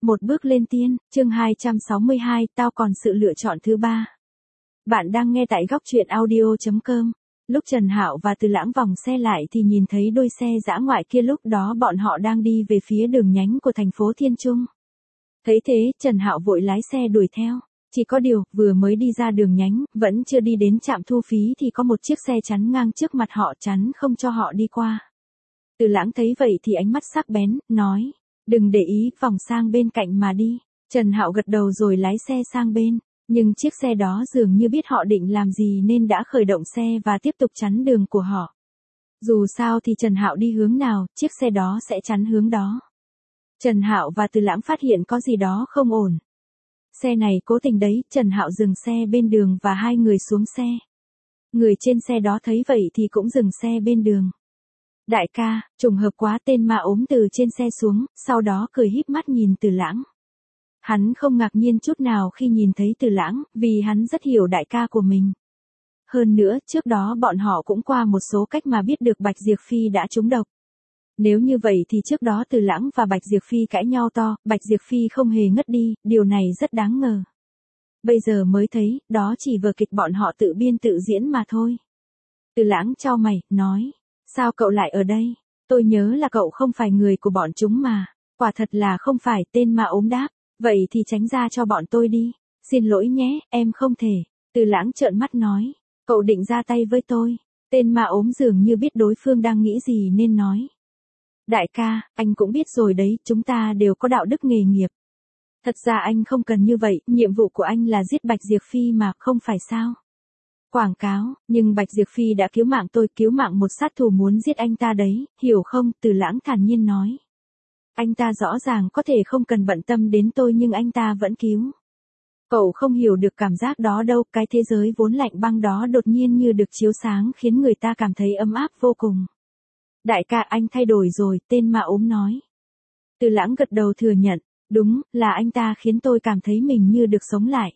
Một bước lên tiên, chương 262, tao còn sự lựa chọn thứ ba. Bạn đang nghe tại góc truyện audio.com. Lúc Trần Hạo và Từ Lãng vòng xe lại thì nhìn thấy đôi xe dã ngoại kia, lúc đó bọn họ đang đi về phía đường nhánh của thành phố Thiên Trung. Thấy thế, Trần Hạo vội lái xe đuổi theo. Chỉ có điều, vừa mới đi ra đường nhánh, vẫn chưa đi đến trạm thu phí thì có một chiếc xe chắn ngang trước mặt họ, chắn không cho họ đi qua. Từ Lãng thấy vậy thì ánh mắt sắc bén, nói: "Đừng để ý, vòng sang bên cạnh mà đi." Trần Hạo gật đầu rồi lái xe sang bên, nhưng chiếc xe đó dường như biết họ định làm gì nên đã khởi động xe và tiếp tục chắn đường của họ. Dù sao thì Trần Hạo đi hướng nào, chiếc xe đó sẽ chắn hướng đó. Trần Hạo và Từ Lãng phát hiện có gì đó không ổn. Xe này cố tình đấy, Trần Hạo dừng xe bên đường và hai người xuống xe. Người trên xe đó thấy vậy thì cũng dừng xe bên đường. "Đại ca, trùng hợp quá." Tên ma ốm từ trên xe xuống, sau đó cười híp mắt nhìn Từ Lãng. Hắn không ngạc nhiên chút nào khi nhìn thấy Từ Lãng, vì hắn rất hiểu đại ca của mình. Hơn nữa, trước đó bọn họ cũng qua một số cách mà biết được Bạch Diệp Phi đã trúng độc. Nếu như vậy thì trước đó Từ Lãng và Bạch Diệp Phi cãi nhau to, Bạch Diệp Phi không hề ngất đi, điều này rất đáng ngờ. Bây giờ mới thấy, đó chỉ vở kịch bọn họ tự biên tự diễn mà thôi. Từ Lãng chau mày, nói: "Sao cậu lại ở đây? Tôi nhớ là cậu không phải người của bọn chúng mà." "Quả thật là không phải." Tên ma ốm đáp. "Vậy thì tránh ra cho bọn tôi đi." "Xin lỗi nhé, em không thể." Từ Lãng trợn mắt nói: "Cậu định ra tay với tôi?" Tên ma ốm dường như biết đối phương đang nghĩ gì nên nói: "Đại ca, anh cũng biết rồi đấy, chúng ta đều có đạo đức nghề nghiệp. Thật ra anh không cần như vậy, nhiệm vụ của anh là giết Bạch Diệp Phi mà, không phải sao?" "Quảng cáo, nhưng Bạch Diệp Phi đã cứu mạng tôi, cứu mạng một sát thủ muốn giết anh ta đấy, hiểu không?" Từ Lãng thản nhiên nói. "Anh ta rõ ràng có thể không cần bận tâm đến tôi nhưng anh ta vẫn cứu. Cậu không hiểu được cảm giác đó đâu, cái thế giới vốn lạnh băng đó đột nhiên như được chiếu sáng khiến người ta cảm thấy ấm áp vô cùng." "Đại ca, anh thay đổi rồi." Tên ma ốm nói. Từ Lãng gật đầu thừa nhận: "Đúng, là anh ta khiến tôi cảm thấy mình như được sống lại.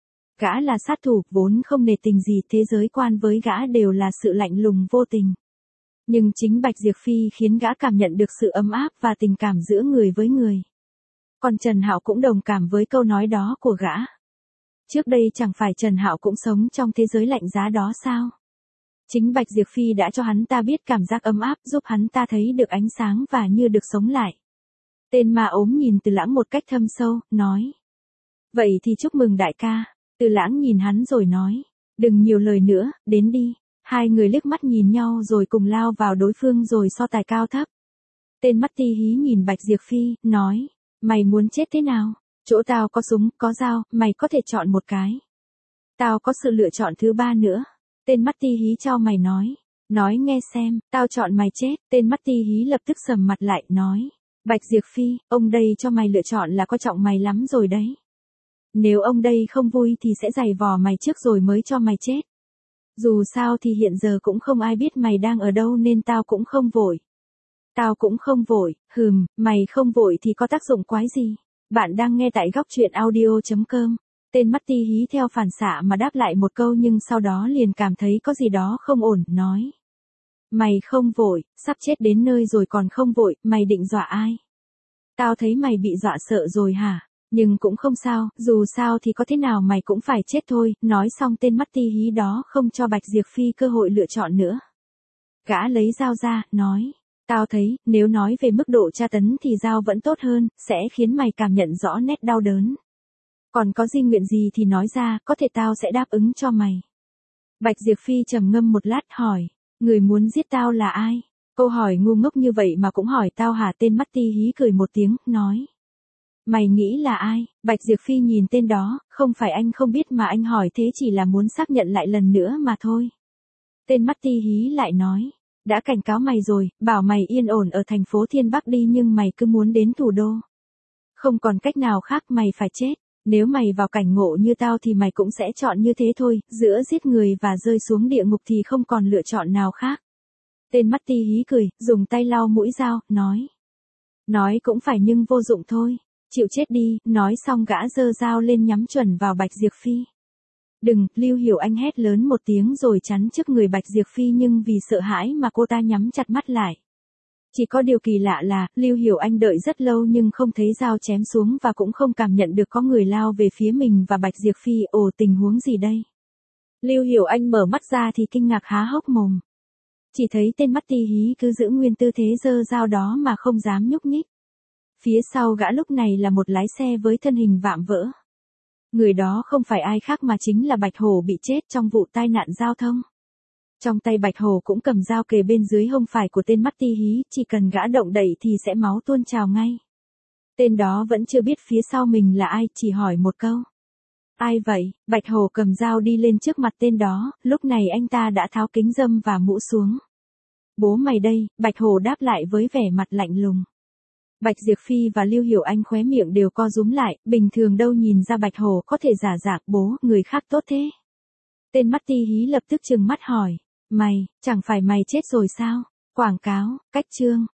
Gã là sát thủ, vốn không nể tình gì, thế giới quan với gã đều là sự lạnh lùng vô tình. Nhưng chính Bạch Diệp Phi khiến gã cảm nhận được sự ấm áp và tình cảm giữa người với người." Còn Trần Hạo cũng đồng cảm với câu nói đó của gã. Trước đây chẳng phải Trần Hạo cũng sống trong thế giới lạnh giá đó sao? Chính Bạch Diệp Phi đã cho hắn ta biết cảm giác ấm áp, giúp hắn ta thấy được ánh sáng và như được sống lại. Tên ma ốm nhìn Từ Lãng một cách thâm sâu, nói: "Vậy thì chúc mừng đại ca." Từ Lãng nhìn hắn rồi nói: "Đừng nhiều lời nữa, đến đi." Hai người liếc mắt nhìn nhau rồi cùng lao vào đối phương rồi so tài cao thấp. Tên mắt ti hí nhìn Bạch Diệp Phi, nói: "Mày muốn chết thế nào? Chỗ tao có súng, có dao, mày có thể chọn một cái. Tao có sự lựa chọn thứ ba nữa." Tên mắt ti hí chau mày nói: "Nói nghe xem." "Tao chọn mày chết." Tên mắt ti hí lập tức sầm mặt lại, nói: "Bạch Diệp Phi, ông đây cho mày lựa chọn là coi trọng mày lắm rồi đấy. Nếu ông đây không vui thì sẽ giày vò mày trước rồi mới cho mày chết. Dù sao thì hiện giờ cũng không ai biết mày đang ở đâu nên tao cũng không vội." "Tao cũng không vội." Mày không vội thì có tác dụng quái gì?" Bạn đang nghe tại góc truyện audio.com. Tên mắt ti hí theo phản xạ mà đáp lại một câu nhưng sau đó liền cảm thấy có gì đó không ổn, nói: "Mày không vội, sắp chết đến nơi rồi còn không vội, mày định dọa ai? Tao thấy mày bị dọa sợ rồi hả? Nhưng cũng không sao, dù sao thì có thế nào mày cũng phải chết thôi." Nói xong tên mắt ti hí đó không cho Bạch Diệp Phi cơ hội lựa chọn nữa. Gã lấy dao ra, nói: "Tao thấy, nếu nói về mức độ tra tấn thì dao vẫn tốt hơn, sẽ khiến mày cảm nhận rõ nét đau đớn. Còn có di nguyện gì thì nói ra, có thể tao sẽ đáp ứng cho mày." Bạch Diệp Phi trầm ngâm một lát hỏi: "Người muốn giết tao là ai? Câu hỏi ngu ngốc như vậy mà cũng hỏi tao hả?" Tên mắt ti hí cười một tiếng, nói: "Mày nghĩ là ai?" Bạch Diệp Phi nhìn tên đó: "Không phải anh không biết mà anh hỏi thế chỉ là muốn xác nhận lại lần nữa mà thôi." Tên mắt ti hí lại nói: "Đã cảnh cáo mày rồi, bảo mày yên ổn ở thành phố Thiên Bắc đi nhưng mày cứ muốn đến thủ đô. Không còn cách nào khác, mày phải chết. Nếu mày vào cảnh ngộ như tao thì mày cũng sẽ chọn như thế thôi, giữa giết người và rơi xuống địa ngục thì không còn lựa chọn nào khác." Tên mắt ti hí cười, dùng tay lau mũi dao, nói: "Nói cũng phải nhưng vô dụng thôi. Chịu chết đi." Nói xong gã giơ dao lên nhắm chuẩn vào Bạch Diệp Phi. "Đừng!" Lưu Hiểu Anh hét lớn một tiếng rồi chắn trước người Bạch Diệp Phi nhưng vì sợ hãi mà cô ta nhắm chặt mắt lại. Chỉ có điều kỳ lạ là, Lưu Hiểu Anh đợi rất lâu nhưng không thấy dao chém xuống và cũng không cảm nhận được có người lao về phía mình và Bạch Diệp Phi. Ồ, tình huống gì đây? Lưu Hiểu Anh mở mắt ra thì kinh ngạc há hốc mồm. Chỉ thấy tên mắt ti hí cứ giữ nguyên tư thế giơ dao đó mà không dám nhúc nhích. Phía sau gã lúc này là một lái xe với thân hình vạm vỡ. Người đó không phải ai khác mà chính là Bạch Hổ bị chết trong vụ tai nạn giao thông. Trong tay Bạch Hổ cũng cầm dao kề bên dưới hông phải của tên mắt ti hí, chỉ cần gã động đậy thì sẽ máu tuôn trào ngay. Tên đó vẫn chưa biết phía sau mình là ai, chỉ hỏi một câu. Ai vậy? Bạch Hổ cầm dao đi lên trước mặt tên đó, lúc này anh ta đã tháo kính râm và mũ xuống. Bố mày đây, Bạch Hổ đáp lại với vẻ mặt lạnh lùng. Bạch Diệp Phi và Lưu Hiểu Anh khóe miệng đều co rúm lại, bình thường đâu nhìn ra Bạch Hổ có thể giả dạng bố, người khác tốt thế. Tên mắt ti hí lập tức trừng mắt hỏi, mày, chẳng phải mày chết rồi sao? Quảng cáo, cách chương.